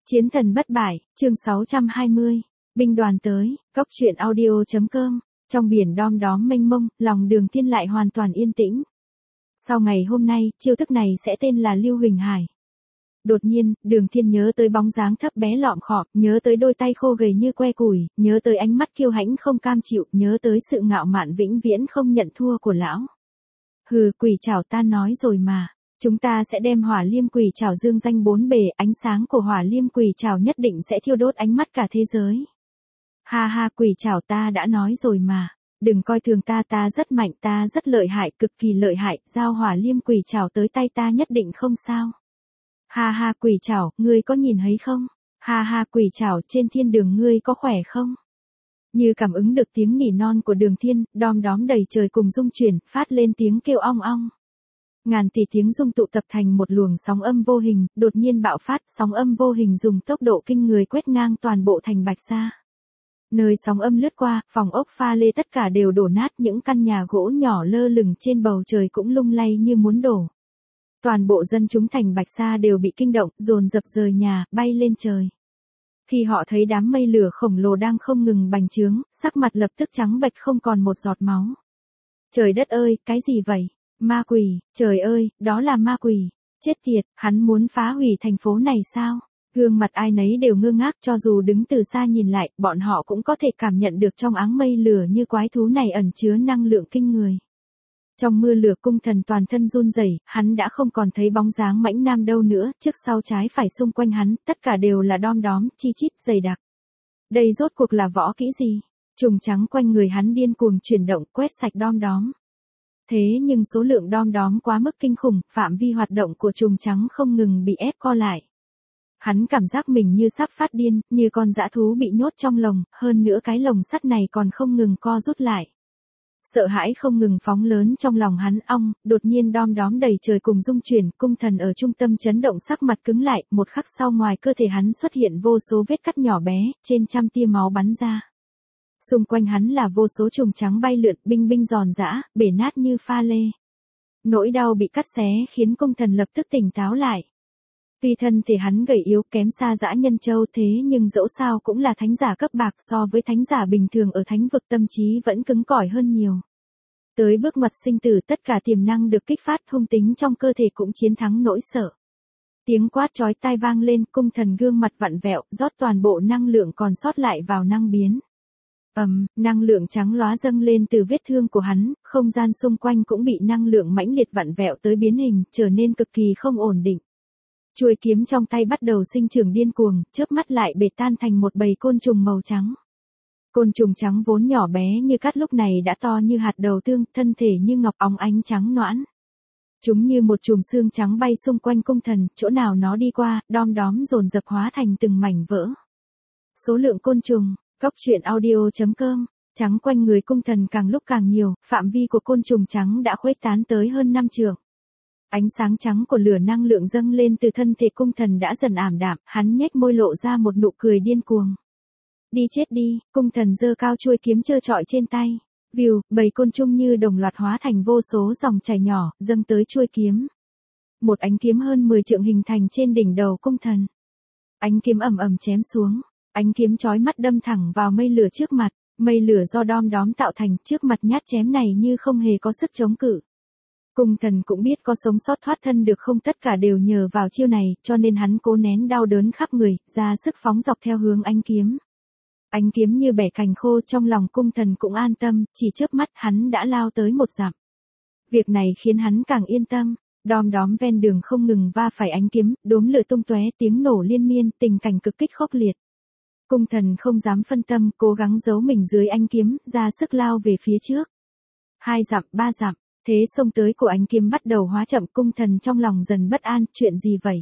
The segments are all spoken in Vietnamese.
Chiến thần bất bại, chương 620, binh đoàn tới, góc truyện audio.com, trong biển đom đóm mênh mông, lòng Đường Thiên lại hoàn toàn yên tĩnh. Sau ngày hôm nay, chiêu thức này sẽ tên là Lưu Huỳnh Hải. Đột nhiên, Đường Thiên nhớ tới bóng dáng thấp bé lọm khọm, nhớ tới đôi tay khô gầy như que củi, nhớ tới ánh mắt kiêu hãnh không cam chịu, nhớ tới sự ngạo mạn vĩnh viễn không nhận thua của lão. Hừ, quỷ trảo, ta nói rồi mà. Chúng ta sẽ đem hỏa liêm quỷ trảo dương danh bốn bề, ánh sáng của hỏa liêm quỷ trảo nhất định sẽ thiêu đốt ánh mắt cả thế giới. Ha ha, quỷ trảo, ta đã nói rồi mà. Đừng coi thường ta, ta rất mạnh, ta rất lợi hại, cực kỳ lợi hại, giao hỏa liêm quỷ trảo tới tay ta nhất định không sao. Ha ha, quỷ trảo, ngươi có nhìn thấy không? Ha ha, quỷ trảo, trên thiên đường ngươi có khỏe không? Như cảm ứng được tiếng nỉ non của Đường Thiên, đom đóm đầy trời cùng rung chuyển, phát lên tiếng kêu ong ong. Ngàn tỷ tiếng rung tụ tập thành một luồng sóng âm vô hình, đột nhiên bạo phát, sóng âm vô hình dùng tốc độ kinh người quét ngang toàn bộ thành Bạch Sa. Nơi sóng âm lướt qua, phòng ốc pha lê tất cả đều đổ nát, những căn nhà gỗ nhỏ lơ lửng trên bầu trời cũng lung lay như muốn đổ. Toàn bộ dân chúng thành Bạch Sa đều bị kinh động, dồn dập rời nhà, bay lên trời. Khi họ thấy đám mây lửa khổng lồ đang không ngừng bành trướng, sắc mặt lập tức trắng bệch không còn một giọt máu. Trời đất ơi, cái gì vậy? Ma quỷ, trời ơi, đó là ma quỷ. Chết tiệt, hắn muốn phá hủy thành phố này sao? Gương mặt ai nấy đều ngơ ngác, cho dù đứng từ xa nhìn lại, bọn họ cũng có thể cảm nhận được trong áng mây lửa như quái thú này ẩn chứa năng lượng kinh người. Trong mưa lửa cung thần toàn thân run rẩy, hắn đã không còn thấy bóng dáng mãnh nam đâu nữa, trước sau trái phải xung quanh hắn, tất cả đều là đom đóm, chi chít, dày đặc. Đây rốt cuộc là võ kỹ gì? Trùng trắng quanh người hắn điên cuồng chuyển động, quét sạch đom đóm. Thế nhưng số lượng đom đóm quá mức kinh khủng, phạm vi hoạt động của trùng trắng không ngừng bị ép co lại. Hắn cảm giác mình như sắp phát điên, như con dã thú bị nhốt trong lồng, hơn nữa cái lồng sắt này còn không ngừng co rút lại. Sợ hãi không ngừng phóng lớn trong lòng hắn, đột nhiên đom đóm đầy trời cùng rung chuyển, cung thần ở trung tâm chấn động, sắc mặt cứng lại, một khắc sau ngoài cơ thể hắn xuất hiện vô số vết cắt nhỏ bé, trên trăm tia máu bắn ra. Xung quanh hắn là vô số trùng trắng bay lượn, binh binh giòn giã, bể nát như pha lê. Nỗi đau bị cắt xé khiến cung thần lập tức tỉnh táo lại. Tuy thân thể hắn gầy yếu kém xa dã nhân châu, thế nhưng dẫu sao cũng là thánh giả cấp bạc, so với thánh giả bình thường ở thánh vực tâm trí vẫn cứng cỏi hơn nhiều. Tới bước ngoặt sinh tử, tất cả tiềm năng được kích phát, hung tính trong cơ thể cũng chiến thắng nỗi sợ. Tiếng quát chói tai vang lên, cung thần gương mặt vặn vẹo, rót toàn bộ năng lượng còn sót lại vào năng biến. Năng lượng trắng lóa dâng lên từ vết thương của hắn, không gian xung quanh cũng bị năng lượng mãnh liệt vặn vẹo tới biến hình, trở nên cực kỳ không ổn định. Chuôi kiếm trong tay bắt đầu sinh trưởng điên cuồng, chớp mắt lại bệt tan thành một bầy côn trùng màu trắng. Côn trùng trắng vốn nhỏ bé như cát lúc này đã to như hạt đậu tương, thân thể như ngọc óng ánh trắng nõn. Chúng như một chùm xương trắng bay xung quanh cung thần, chỗ nào nó đi qua, đom đóm dồn dập hóa thành từng mảnh vỡ. Số lượng côn trùng, góc truyện audio.com, trắng quanh người cung thần càng lúc càng nhiều, phạm vi của côn trùng trắng đã khuếch tán tới hơn 5 trượng. Ánh sáng trắng của lửa năng lượng dâng lên từ thân thể cung thần đã dần ảm đạm, hắn nhếch môi lộ ra một nụ cười điên cuồng. Đi chết đi, cung thần giơ cao chuôi kiếm trơ trọi trên tay. View, bầy côn trùng như đồng loạt hóa thành vô số dòng chảy nhỏ, dâng tới chuôi kiếm. Một ánh kiếm hơn 10 trượng hình thành trên đỉnh đầu cung thần. Ánh kiếm ầm ầm chém xuống, ánh kiếm chói mắt đâm thẳng vào mây lửa trước mặt, mây lửa do đom đóm tạo thành, trước mặt nhát chém này như không hề có sức chống cự. Cung thần cũng biết có sống sót thoát thân được không, tất cả đều nhờ vào chiêu này, cho nên hắn cố nén đau đớn khắp người, ra sức phóng dọc theo hướng ánh kiếm. Ánh kiếm như bẻ cành khô, trong lòng cung thần cũng an tâm, chỉ chớp mắt hắn đã lao tới 1 dặm. Việc này khiến hắn càng yên tâm, đom đóm ven đường không ngừng va phải ánh kiếm, đốm lửa tung tóe, tiếng nổ liên miên, tình cảnh cực kích khốc liệt. Cung thần không dám phân tâm, cố gắng giấu mình dưới ánh kiếm, ra sức lao về phía trước. 2 dặm, 3 dặm. Thế xông tới của ánh kiếm bắt đầu hóa chậm, cung thần trong lòng dần bất an, chuyện gì vậy?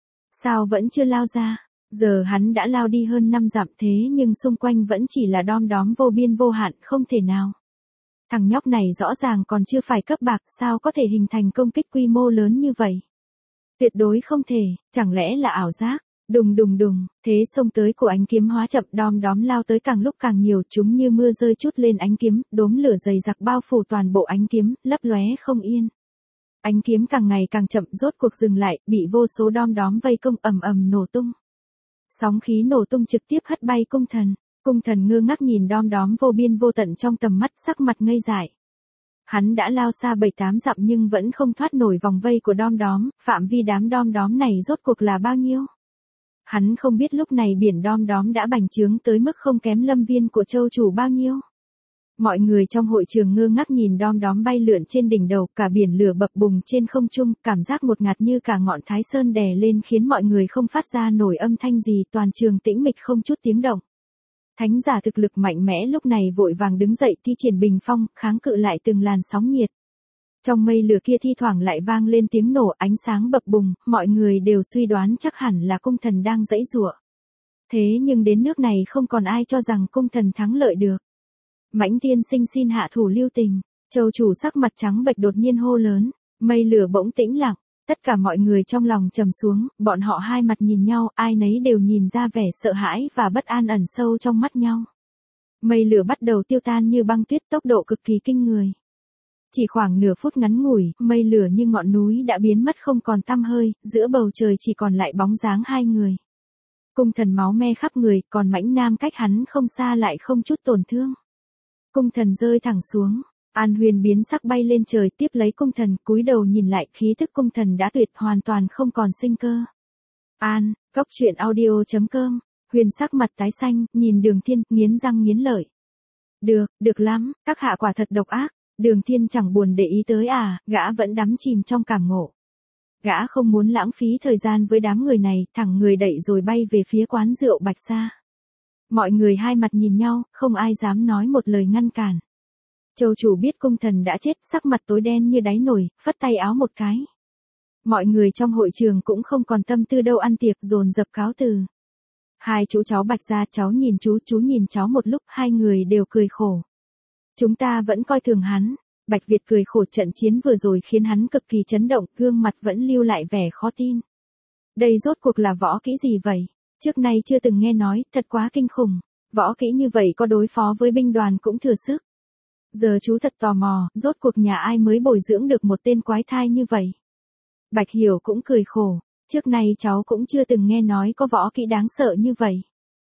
Sao vẫn chưa lao ra? Giờ hắn đã lao đi hơn 5 dặm, thế nhưng xung quanh vẫn chỉ là đom đóm vô biên vô hạn, không thể nào. Thằng nhóc này rõ ràng còn chưa phải cấp bạc, sao có thể hình thành công kích quy mô lớn như vậy? Tuyệt đối không thể, chẳng lẽ là ảo giác? Đùng đùng đùng, thế xông tới của ánh kiếm hóa chậm, đom đóm lao tới càng lúc càng nhiều, chúng như mưa rơi trút lên ánh kiếm, đốm lửa dày đặc bao phủ toàn bộ ánh kiếm, lấp lóe không yên. Ánh kiếm càng ngày càng chậm, rốt cuộc dừng lại, bị vô số đom đóm vây công, ầm ầm nổ tung. Sóng khí nổ tung trực tiếp hất bay cung thần. Cung thần ngơ ngác nhìn đom đóm vô biên vô tận trong tầm mắt, sắc mặt ngây dại. Hắn đã lao xa 7-8 dặm nhưng vẫn không thoát nổi vòng vây của đom đóm, phạm vi đám đom đóm này rốt cuộc là bao nhiêu? Hắn không biết lúc này biển đom đóm đã bành trướng tới mức không kém lâm viên của châu chủ bao nhiêu. Mọi người trong hội trường ngơ ngác nhìn đom đóm bay lượn trên đỉnh đầu, cả biển lửa bập bùng trên không trung, cảm giác ngột ngạt như cả ngọn Thái Sơn đè lên khiến mọi người không phát ra nổi âm thanh gì, toàn trường tĩnh mịch không chút tiếng động. Thánh giả thực lực mạnh mẽ lúc này vội vàng đứng dậy thi triển bình phong, kháng cự lại từng làn sóng nhiệt. Trong mây lửa kia thi thoảng lại vang lên tiếng nổ, ánh sáng bập bùng, mọi người đều suy đoán chắc hẳn là cung thần đang giãy giụa. Thế nhưng đến nước này không còn ai cho rằng cung thần thắng lợi được. Mãnh tiên sinh xin hạ thủ lưu tình. Châu chủ sắc mặt trắng bệch đột nhiên hô lớn, mây lửa bỗng tĩnh lặng, tất cả mọi người trong lòng trầm xuống, bọn họ hai mặt nhìn nhau, ai nấy đều nhìn ra vẻ sợ hãi và bất an ẩn sâu trong mắt nhau. Mây lửa bắt đầu tiêu tan như băng tuyết, tốc độ cực kỳ kinh người. Chỉ khoảng nửa phút ngắn ngủi, mây lửa như ngọn núi đã biến mất không còn tăm hơi, giữa bầu trời chỉ còn lại bóng dáng hai người. Cung thần máu me khắp người, còn Mãnh Nam cách hắn không xa lại không chút tổn thương. Cung thần rơi thẳng xuống, An Huyền biến sắc bay lên trời tiếp lấy cung thần, cúi đầu nhìn lại, khí thức cung thần đã tuyệt, hoàn toàn không còn sinh cơ. Góc truyện audio.com, Huyền sắc mặt tái xanh, nhìn Đường Thiên, nghiến răng nghiến lợi. Được lắm, các hạ quả thật độc ác. Đường Thiên chẳng buồn để ý tới gã vẫn đắm chìm trong cảm ngộ. Gã không muốn lãng phí thời gian với đám người này, thẳng người đẩy rồi bay về phía quán rượu Bạch Sa. Mọi người hai mặt nhìn nhau, không ai dám nói một lời ngăn cản. Châu chủ biết cung thần đã chết, sắc mặt tối đen như đáy nồi, phất tay áo một cái. Mọi người trong hội trường cũng không còn tâm tư đâu ăn tiệc, dồn dập cáo từ. Hai chú cháu Bạch Gia, cháu nhìn chú nhìn cháu một lúc, hai người đều cười khổ. Chúng ta vẫn coi thường hắn. Bạch Việt cười khổ, trận chiến vừa rồi khiến hắn cực kỳ chấn động, gương mặt vẫn lưu lại vẻ khó tin. Đây rốt cuộc là võ kỹ gì vậy? Trước nay chưa từng nghe nói, thật quá kinh khủng. Võ kỹ như vậy có đối phó với binh đoàn cũng thừa sức. Giờ chú thật tò mò, rốt cuộc nhà ai mới bồi dưỡng được một tên quái thai như vậy? Bạch Hiểu cũng cười khổ, trước nay cháu cũng chưa từng nghe nói có võ kỹ đáng sợ như vậy.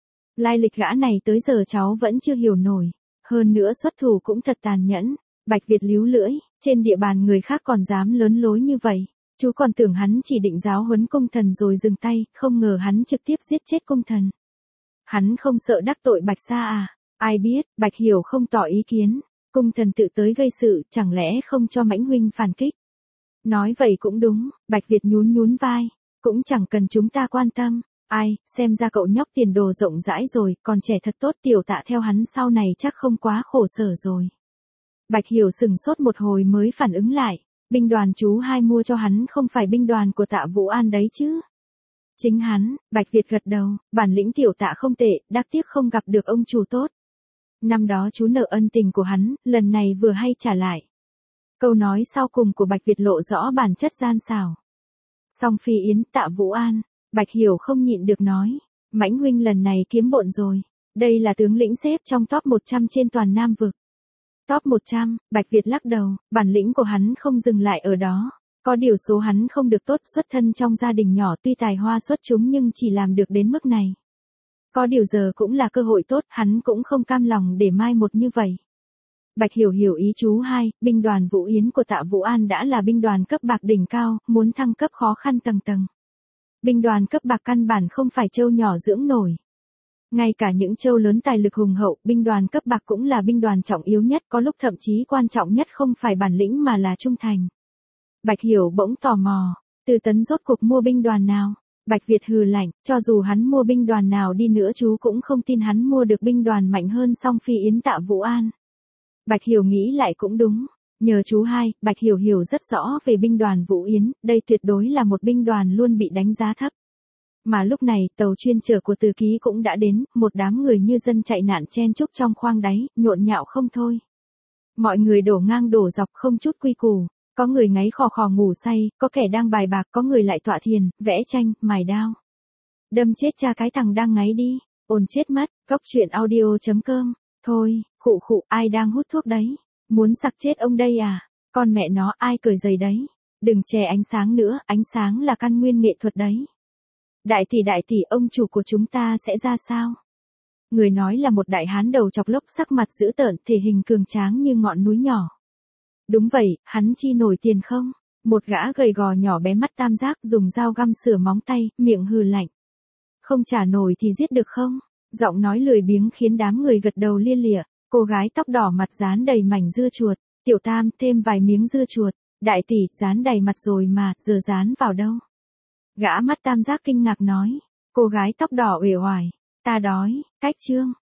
Lai lịch gã này tới giờ cháu vẫn chưa hiểu nổi. Hơn nữa xuất thủ cũng thật tàn nhẫn. Bạch Việt líu lưỡi, trên địa bàn người khác còn dám lớn lối như vậy. Chú còn tưởng hắn chỉ định giáo huấn cung thần rồi dừng tay, không ngờ hắn trực tiếp giết chết cung thần. Hắn không sợ đắc tội Bạch Sa à? Ai biết, Bạch Hiểu không tỏ ý kiến. Cung thần tự tới gây sự, chẳng lẽ không cho Mãnh huynh phản kích? Nói vậy cũng đúng, Bạch Việt nhún vai. Cũng chẳng cần chúng ta quan tâm. Ai, xem ra cậu nhóc tiền đồ rộng rãi rồi, còn trẻ thật tốt, Tiểu Tạ theo hắn sau này chắc không quá khổ sở rồi. Bạch Hiểu sừng sốt một hồi mới phản ứng lại, binh đoàn chú hai mua cho hắn không phải binh đoàn của Tạ Vũ An đấy chứ. Chính hắn, Bạch Việt gật đầu, bản lĩnh Tiểu Tạ không tệ, đáng tiếc không gặp được ông chủ tốt. Năm đó chú nợ ân tình của hắn, lần này vừa hay trả lại. Câu nói sau cùng của Bạch Việt lộ rõ bản chất gian xảo. Song Phi Yến, Tạ Vũ An. Bạch Hiểu không nhịn được nói, Mãnh huynh lần này kiếm bộn rồi, đây là tướng lĩnh xếp trong top 100 trên toàn Nam vực. Top 100, Bạch Việt lắc đầu, bản lĩnh của hắn không dừng lại ở đó, có điều số hắn không được tốt, xuất thân trong gia đình nhỏ tuy tài hoa xuất chúng nhưng chỉ làm được đến mức này. Có điều giờ cũng là cơ hội tốt, hắn cũng không cam lòng để mai một như vậy. Bạch Hiểu hiểu ý chú hai, binh đoàn Vũ Yến của Tạ Vũ An đã là binh đoàn cấp bạc đỉnh cao, muốn thăng cấp khó khăn tầng tầng. Binh đoàn cấp bạc căn bản không phải châu nhỏ dưỡng nổi. Ngay cả những châu lớn tài lực hùng hậu, binh đoàn cấp bạc cũng là binh đoàn trọng yếu nhất, có lúc thậm chí quan trọng nhất không phải bản lĩnh mà là trung thành. Bạch Hiểu bỗng tò mò, Từ Tấn rốt cuộc mua binh đoàn nào? Bạch Việt hừ lạnh, cho dù hắn mua binh đoàn nào đi nữa chú cũng không tin hắn mua được binh đoàn mạnh hơn Song Phi Yến Tạ Vũ An. Bạch Hiểu nghĩ lại cũng đúng. Nhờ chú hai, Bạch Hiểu hiểu rất rõ về binh đoàn Vũ Yến, đây tuyệt đối là một binh đoàn luôn bị đánh giá thấp. Mà lúc này, tàu chuyên chở của Từ Ký cũng đã đến, một đám người như dân chạy nạn chen chúc trong khoang đáy, nhộn nhạo không thôi. Mọi người đổ ngang đổ dọc không chút quy củ, có người ngáy khò khò ngủ say, có kẻ đang bài bạc, có người lại tọa thiền, vẽ tranh, mài đao. Đâm chết cha cái thằng đang ngáy đi, ồn chết mất, góc truyện audio.com, thôi, khụ, ai đang hút thuốc đấy? Muốn sặc chết ông đây à? Con mẹ nó, ai cởi giày đấy? Đừng che ánh sáng nữa, ánh sáng là căn nguyên nghệ thuật đấy. Đại tỷ, ông chủ của chúng ta sẽ ra sao? Người nói là một đại hán đầu chọc lốc, sắc mặt dữ tợn, thể hình cường tráng như ngọn núi nhỏ. Đúng vậy, hắn chi nổi tiền không? Một gã gầy gò nhỏ bé mắt tam giác dùng dao găm sửa móng tay, miệng hừ lạnh. Không trả nổi thì giết được không? Giọng nói lười biếng khiến đám người gật đầu lia lịa. Cô gái tóc đỏ mặt dán đầy mảnh dưa chuột. Tiểu Tam, thêm vài miếng dưa chuột. Đại tỷ, dán đầy mặt rồi mà, giờ dán vào đâu? Gã mắt tam giác kinh ngạc nói. Cô gái tóc đỏ uể oải. Ta đói, cách chương.